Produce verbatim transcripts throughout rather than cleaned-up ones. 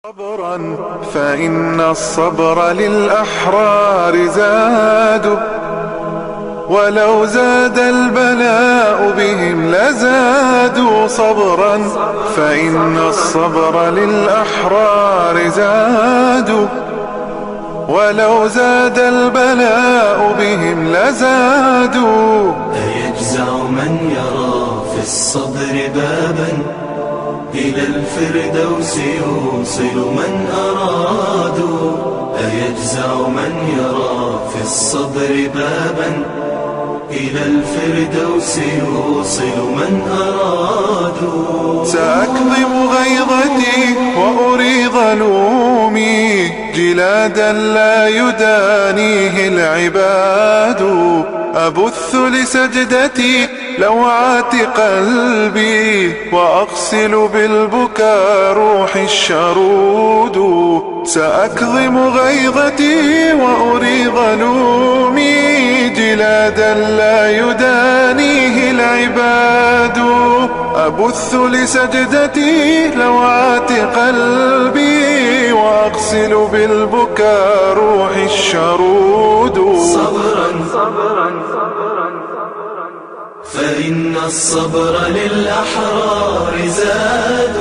صبرا فإن الصبر للأحرار زاد، ولو زاد البلاء بهم لزادوا. صبرا فإن الصبر للأحرار زاد، ولو زاد البلاء بهم لزادوا. أيجزع من يرى في الصبر بابا إلى الفردوس يوصل من أرادوا. أيجزع من يرى في الصبر بابا إلى الفردوس يوصل من أرادوا. سأكظم غيظتي وأريض لومي جلادا لا يدانيه العباد. أبث لسجدتي لوعات قلبي وأغسل بالبكاء روحي الشرود. سأكظم غيظتي وأريض لومي جلادا لا يدانيه العباد. أبث لسجدتي لوعات قلبي وأغسل بالبكاء روحي الشرود. صبرا صبرا صبرا فإن الصبر للأحرار زاد،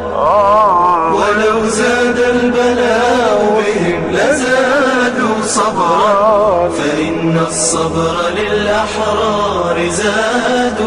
ولو زاد البلاء بهم لزادوا. صبرا فإن الصبر للأحرار زاد،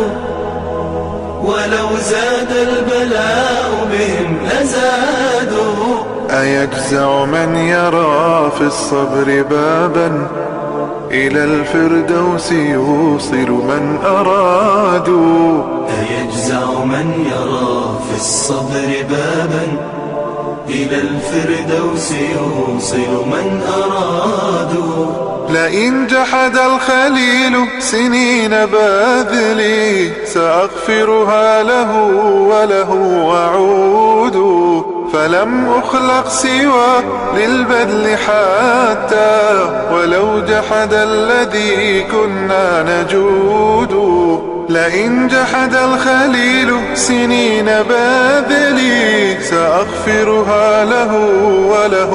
ولو زاد البلاء بهم لزادوا. أيجزع من يرى في الصبر بابا إلى الفردوس يوصل من أرادوا. أيجزع من يرى في الصبر بابا إلى الفردوس يوصل من أرادوا. لئن جحد الخليل سنين باذلي سأغفرها له وله وعود. فلم أخلق سوى للبذل حتى ولو جحد الذي كنا نجود. لئن جحد الخليل سنين باذلي سأغفرها له وله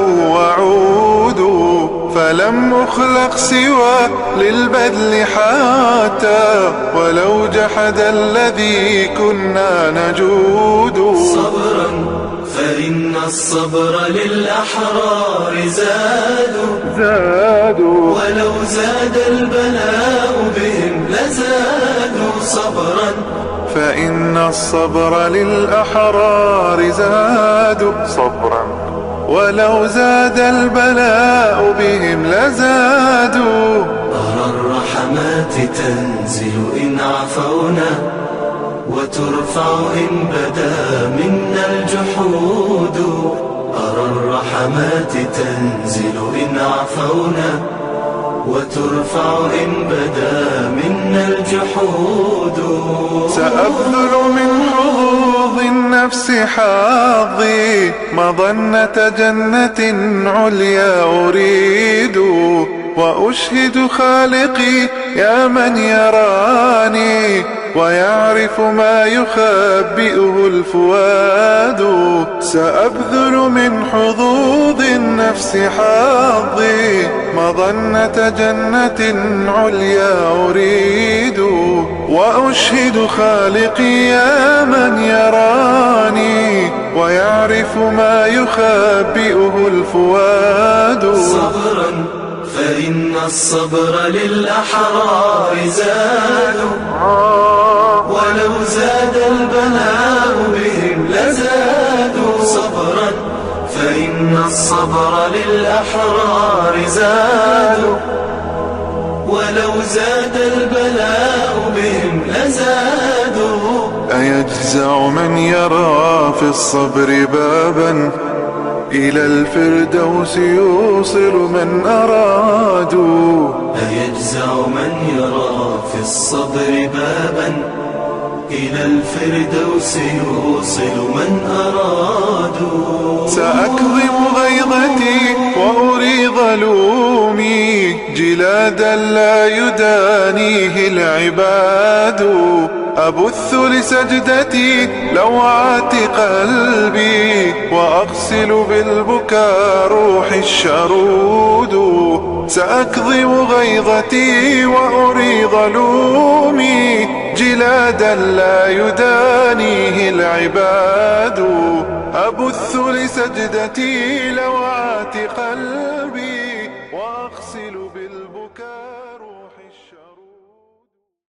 وعود. فلم أخلق سوى للبذل حتى ولو جحد الذي كنا نجود. صبرا فإن الصبر للأحرار زاد، زادوا ولو زاد البلاء بهم لزادوا. صبرا فإن الصبر للأحرار زاد. صبرا ولو زاد البلاء بهم لزادوا. أرى الرحمات تنزل إن عفونا، وترفع إن بدا منا الجحود. أرى الرحمات تنزل إن عفونا، وترفع إن بدا منا الجحود. سأبذل من حظوظ النفس حظي مظنة جنة عليا أريد. وأشهد خالقي يا من يراني ويعرف ما يخبئه الفؤاد. سأبذل من حظوظ النفس حظي مظنة جنة عليا أريد. وأشهد خالقي يا من يراني ويعرف ما يخبئه الفؤاد. صبرا فإن الصبر للأحرار زاد، ولو زاد البلاء بهم لزادوا. صبرا فإن الصبر للأحرار زاد، ولو زاد البلاء بهم لزادوا. أيجزع من يرى في الصبر بابا إلى الفردوس يوصل من أرادوا. أيجزع من يرى في الصبر بابا إلى الفردوس يوصل من أرادوا. سأكظم غيظتي وأريض لومي جلادا لا يدانيه العباد. أبث لسجدتي لوعات قلبي، وأغسل بالبكاء روحي الشرود. سأكظم غيظتي وأريض لومي، جلادا لا يدانيه العباد. أبث لسجدتي لوعات قلبي، وأغسل